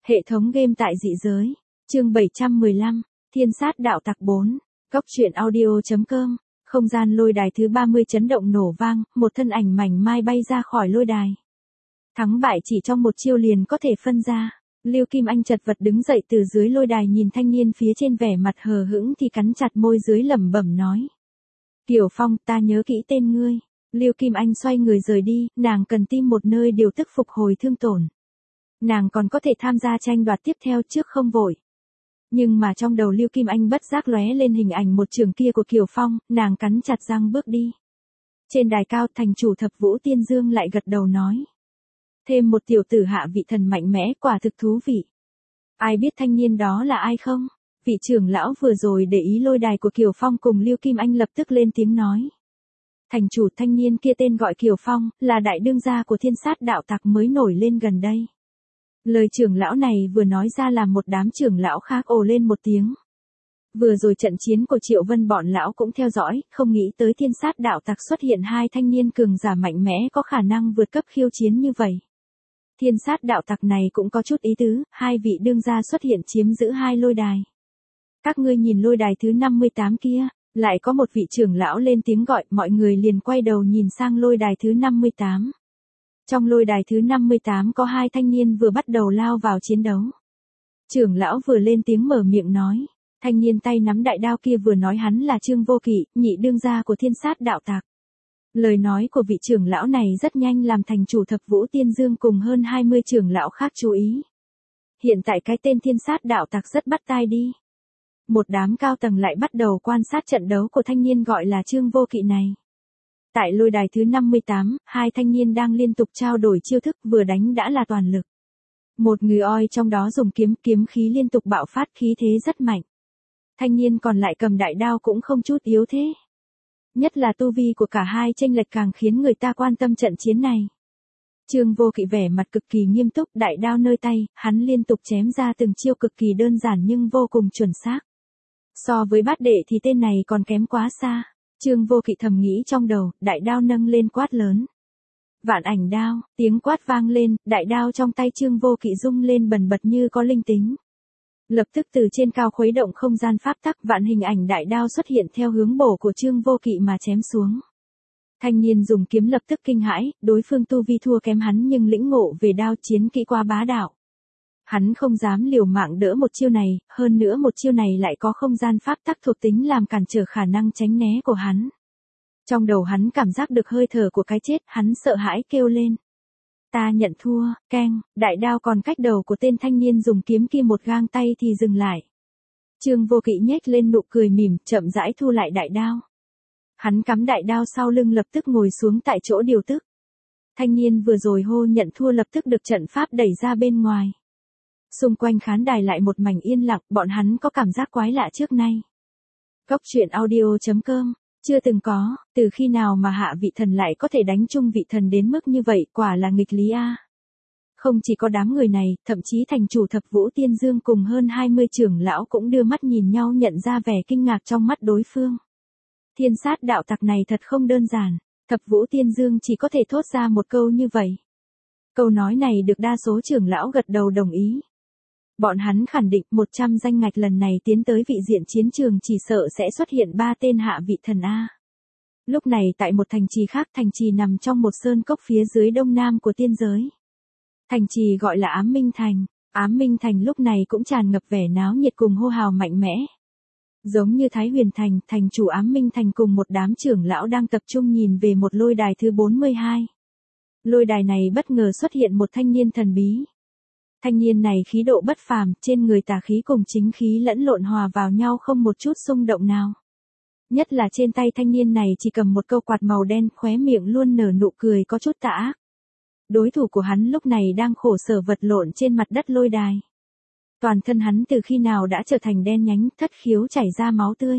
Hệ thống game tại dị giới. Chương 715. Thiên sát đạo tặc 4. Cốc truyện audio.com. Không gian lôi đài thứ 30 chấn động nổ vang, một thân ảnh mảnh mai bay ra khỏi lôi đài. Thắng bại chỉ trong một chiêu liền có thể phân ra. Lưu Kim Anh chật vật đứng dậy từ dưới lôi đài, nhìn thanh niên phía trên vẻ mặt hờ hững thì cắn chặt môi dưới lẩm bẩm nói. Kiều Phong, ta nhớ kỹ tên ngươi. Lưu Kim Anh xoay người rời đi, nàng cần tìm một nơi điều tức phục hồi thương tổn. Nàng còn có thể tham gia tranh đoạt tiếp theo trước không vội. Nhưng mà trong đầu Lưu Kim Anh bất giác lóe lên hình ảnh một trường kia của Kiều Phong, nàng cắn chặt răng bước đi. Trên đài cao, thành chủ Thập Vũ Tiên Dương lại gật đầu nói. Thêm một tiểu tử hạ vị thần mạnh mẽ, quả thực thú vị. Ai biết thanh niên đó là ai không? Vị trưởng lão vừa rồi để ý lôi đài của Kiều Phong cùng Lưu Kim Anh lập tức lên tiếng nói. Thành chủ, thanh niên kia tên gọi Kiều Phong, là đại đương gia của thiên sát đạo tặc mới nổi lên gần đây. Lời trưởng lão này vừa nói ra làm một đám trưởng lão khác ồ lên một tiếng. Vừa rồi trận chiến của Triệu Vân bọn lão cũng theo dõi, không nghĩ tới thiên sát đạo tặc xuất hiện hai thanh niên cường giả mạnh mẽ có khả năng vượt cấp khiêu chiến như vậy. Thiên sát đạo tặc này cũng có chút ý tứ, hai vị đương gia xuất hiện chiếm giữ hai lôi đài. Các ngươi nhìn lôi đài thứ 58 kia, lại có một vị trưởng lão lên tiếng gọi, mọi người liền quay đầu nhìn sang lôi đài thứ 58. Trong lôi đài thứ 58 có hai thanh niên vừa bắt đầu lao vào chiến đấu. Trưởng lão vừa lên tiếng mở miệng nói, thanh niên tay nắm đại đao kia vừa nói hắn là Trương Vô Kỵ, nhị đương gia của thiên sát đạo tặc. Lời nói của vị trưởng lão này rất nhanh làm thành chủ Thập Vũ Tiên Dương cùng hơn 20 trưởng lão khác chú ý. Hiện tại cái tên thiên sát đạo tặc rất bắt tai đi. Một đám cao tầng lại bắt đầu quan sát trận đấu của thanh niên gọi là Trương Vô Kỵ này. Tại lôi đài thứ 58, hai thanh niên đang liên tục trao đổi chiêu thức, vừa đánh đã là toàn lực. Một người oi trong đó dùng kiếm khí liên tục bạo phát, khí thế rất mạnh. Thanh niên còn lại cầm đại đao cũng không chút yếu thế. Nhất là tu vi của cả hai chênh lệch càng khiến người ta quan tâm trận chiến này. Trương Vô Kỵ vẻ mặt cực kỳ nghiêm túc, đại đao nơi tay, hắn liên tục chém ra từng chiêu cực kỳ đơn giản nhưng vô cùng chuẩn xác. So với bát đệ thì tên này còn kém quá xa. Trương Vô Kỵ thầm nghĩ trong đầu, đại đao nâng lên quát lớn. Vạn ảnh đao, tiếng quát vang lên, đại đao trong tay Trương Vô Kỵ rung lên bần bật như có linh tính. Lập tức từ trên cao khuấy động không gian pháp tắc, vạn hình ảnh đại đao xuất hiện theo hướng bổ của Trương Vô Kỵ mà chém xuống. Thanh niên dùng kiếm lập tức kinh hãi, đối phương tu vi thua kém hắn nhưng lĩnh ngộ về đao chiến kỹ quá bá đạo. Hắn không dám liều mạng đỡ một chiêu này, hơn nữa một chiêu này lại có không gian pháp tắc thuộc tính làm cản trở khả năng tránh né của hắn. Trong đầu hắn cảm giác được hơi thở của cái chết, hắn sợ hãi kêu lên. Ta nhận thua, keng, đại đao còn cách đầu của tên thanh niên dùng kiếm kia một gang tay thì dừng lại. Trương Vô Kỵ nhếch lên nụ cười mỉm, chậm rãi thu lại đại đao. Hắn cắm đại đao sau lưng lập tức ngồi xuống tại chỗ điều tức. Thanh niên vừa rồi hô nhận thua lập tức được trận pháp đẩy ra bên ngoài. Xung quanh khán đài lại một mảnh yên lặng, bọn hắn có cảm giác quái lạ trước nay. Cốc truyện audio.com. Chưa từng có, từ khi nào mà hạ vị thần lại có thể đánh chung vị thần đến mức như vậy, quả là nghịch lý a. Không chỉ có đám người này, thậm chí thành chủ Thập Vũ Tiên Dương cùng hơn 20 trưởng lão cũng đưa mắt nhìn nhau, nhận ra vẻ kinh ngạc trong mắt đối phương. Thiên sát đạo tặc này thật không đơn giản, Thập Vũ Tiên Dương chỉ có thể thốt ra một câu như vậy. Câu nói này được đa số trưởng lão gật đầu đồng ý. Bọn hắn khẳng định 100 danh ngạch lần này tiến tới vị diện chiến trường chỉ sợ sẽ xuất hiện 3 tên hạ vị thần A. Lúc này tại một thành trì khác, thành trì nằm trong một sơn cốc phía dưới đông nam của tiên giới. Thành trì gọi là Ám Minh Thành. Ám Minh Thành lúc này cũng tràn ngập vẻ náo nhiệt cùng hô hào mạnh mẽ. Giống như Thái Huyền Thành, thành chủ Ám Minh Thành cùng một đám trưởng lão đang tập trung nhìn về một lôi đài thứ 42. Lôi đài này bất ngờ xuất hiện một thanh niên thần bí. Thanh niên này khí độ bất phàm, trên người tà khí cùng chính khí lẫn lộn hòa vào nhau không một chút xung động nào. Nhất là trên tay thanh niên này chỉ cầm một câu quạt màu đen, khóe miệng luôn nở nụ cười có chút tà ác. Đối thủ của hắn lúc này đang khổ sở vật lộn trên mặt đất lôi đài. Toàn thân hắn từ khi nào đã trở thành đen nhánh, thất khiếu chảy ra máu tươi.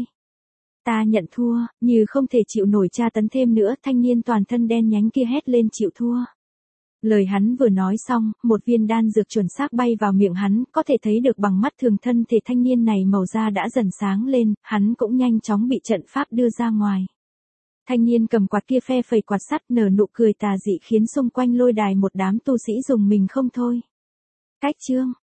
Ta nhận thua, như không thể chịu nổi tra tấn thêm nữa, thanh niên toàn thân đen nhánh kia hét lên chịu thua. Lời hắn vừa nói xong, một viên đan dược chuẩn xác bay vào miệng hắn, có thể thấy được bằng mắt thường thân thể thanh niên này màu da đã dần sáng lên, hắn cũng nhanh chóng bị trận pháp đưa ra ngoài. Thanh niên cầm quạt kia phe phẩy quạt sắt nở nụ cười tà dị khiến xung quanh lôi đài một đám tu sĩ dùng mình không thôi. Cách chương,